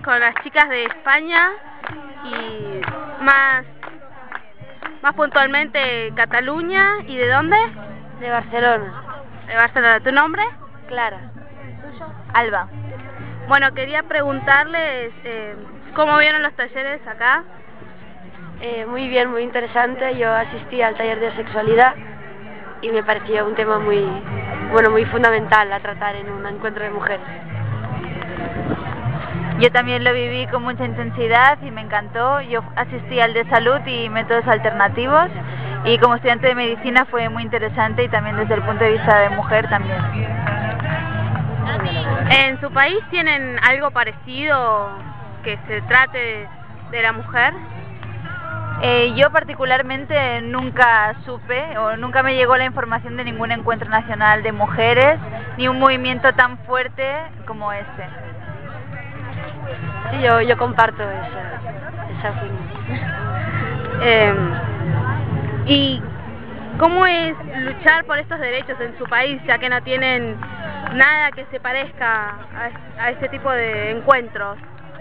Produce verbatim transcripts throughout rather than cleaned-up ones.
con las chicas de España y más, más puntualmente Cataluña. ¿Y de dónde? De Barcelona. De Barcelona. ¿Tu nombre? Clara. ¿Tuyo? Alba. Bueno, quería preguntarles eh, ¿cómo vieron los talleres acá? Eh, muy bien, muy interesante. Yo asistí al taller de sexualidad y me pareció un tema muy, bueno, muy fundamental a tratar en un encuentro de mujeres. Yo también lo viví con mucha intensidad y me encantó. Yo asistí al de salud y métodos alternativos y como estudiante de medicina fue muy interesante y también desde el punto de vista de mujer también. ¿En su país tienen algo parecido que se trate de, de la mujer? Eh, yo particularmente nunca supe o nunca me llegó la información de ningún encuentro nacional de mujeres ni un movimiento tan fuerte como este. Sí, yo, yo comparto esa, esa opinión. eh, ¿Y cómo es luchar por estos derechos en su país, ya que no tienen nada que se parezca a, a este tipo de encuentros?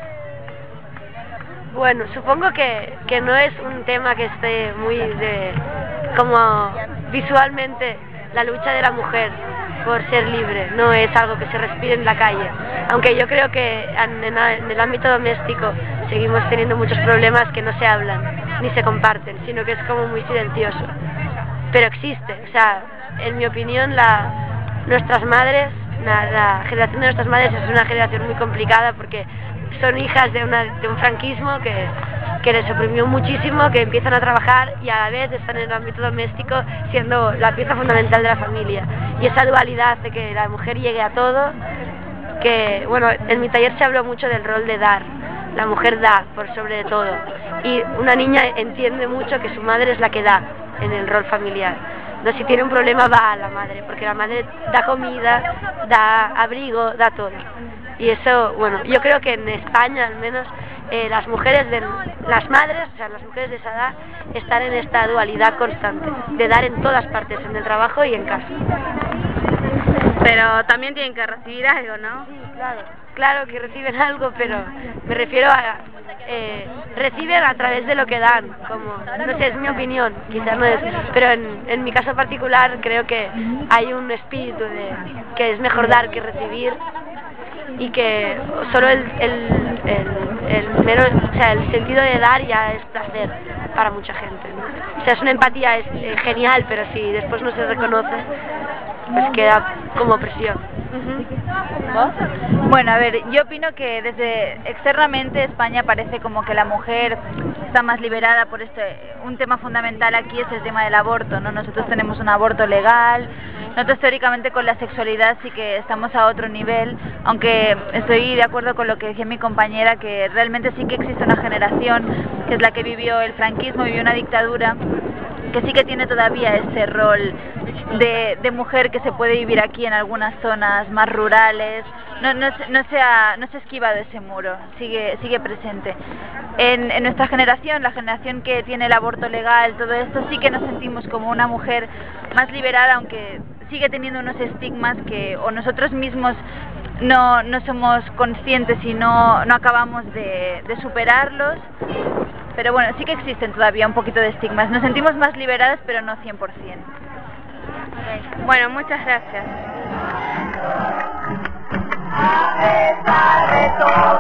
Bueno, supongo que, que no es un tema que esté muy de, como visualmente la lucha de la mujer por ser libre, no es algo que se respire en la calle, aunque yo creo que en, en, en el ámbito doméstico seguimos teniendo muchos problemas que no se hablan ni se comparten, sino que es como muy silencioso, pero existe. O sea, en mi opinión la, nuestras madres, la, la generación de nuestras madres es una generación muy complicada porque son hijas de, una, de un franquismo que, que les oprimió muchísimo, que empiezan a trabajar y a la vez están en el ámbito doméstico siendo la pieza fundamental de la familia. Y esa dualidad de que la mujer llegue a todo, que bueno, en mi taller se habló mucho del rol de dar. La mujer da por sobre todo y una niña entiende mucho que su madre es la que da en el rol familiar. No, si tiene un problema va a la madre, porque la madre da comida, da abrigo, da todo. Y eso, bueno, yo creo que en España al menos eh, las mujeres, de, las madres, o sea, las mujeres de esa edad, están en esta dualidad constante, de dar en todas partes, en el trabajo y en casa. Pero también tienen que recibir algo, ¿no? Sí, claro, claro que reciben algo, pero me refiero a... Eh, reciben a través de lo que dan, como, no sé, es mi opinión, quizás no es, pero en, en mi caso particular creo que hay un espíritu de que es mejor dar que recibir y que solo el, el, el, el, mero, o sea, el sentido de dar ya es placer para mucha gente, ¿no? O sea, es una empatía es, eh, genial, pero si después no se reconoce, pues queda como presión. ¿Vos? Bueno, a ver, yo opino que desde externamente España parece como que la mujer está más liberada por este, un tema fundamental aquí es el tema del aborto, ¿no? Nosotros tenemos un aborto legal, nosotros teóricamente con la sexualidad sí que estamos a otro nivel, aunque estoy de acuerdo con lo que decía mi compañera, que realmente sí que existe una generación que es la que vivió el franquismo, vivió una dictadura, que sí que tiene todavía ese rol de, de mujer que se puede vivir aquí en algunas zonas más rurales, no, no, no, se ha, no se ha esquivado ese muro, sigue, sigue presente. En, en nuestra generación, la generación que tiene el aborto legal, todo esto, sí que nos sentimos como una mujer más liberada, aunque sigue teniendo unos estigmas que o nosotros mismos no, no somos conscientes y no, no acabamos de, de superarlos. Pero bueno, sí que existen todavía un poquito de estigmas. Nos sentimos más liberadas, pero no cien por cien. Okay. Bueno, muchas gracias. A pesar de todo.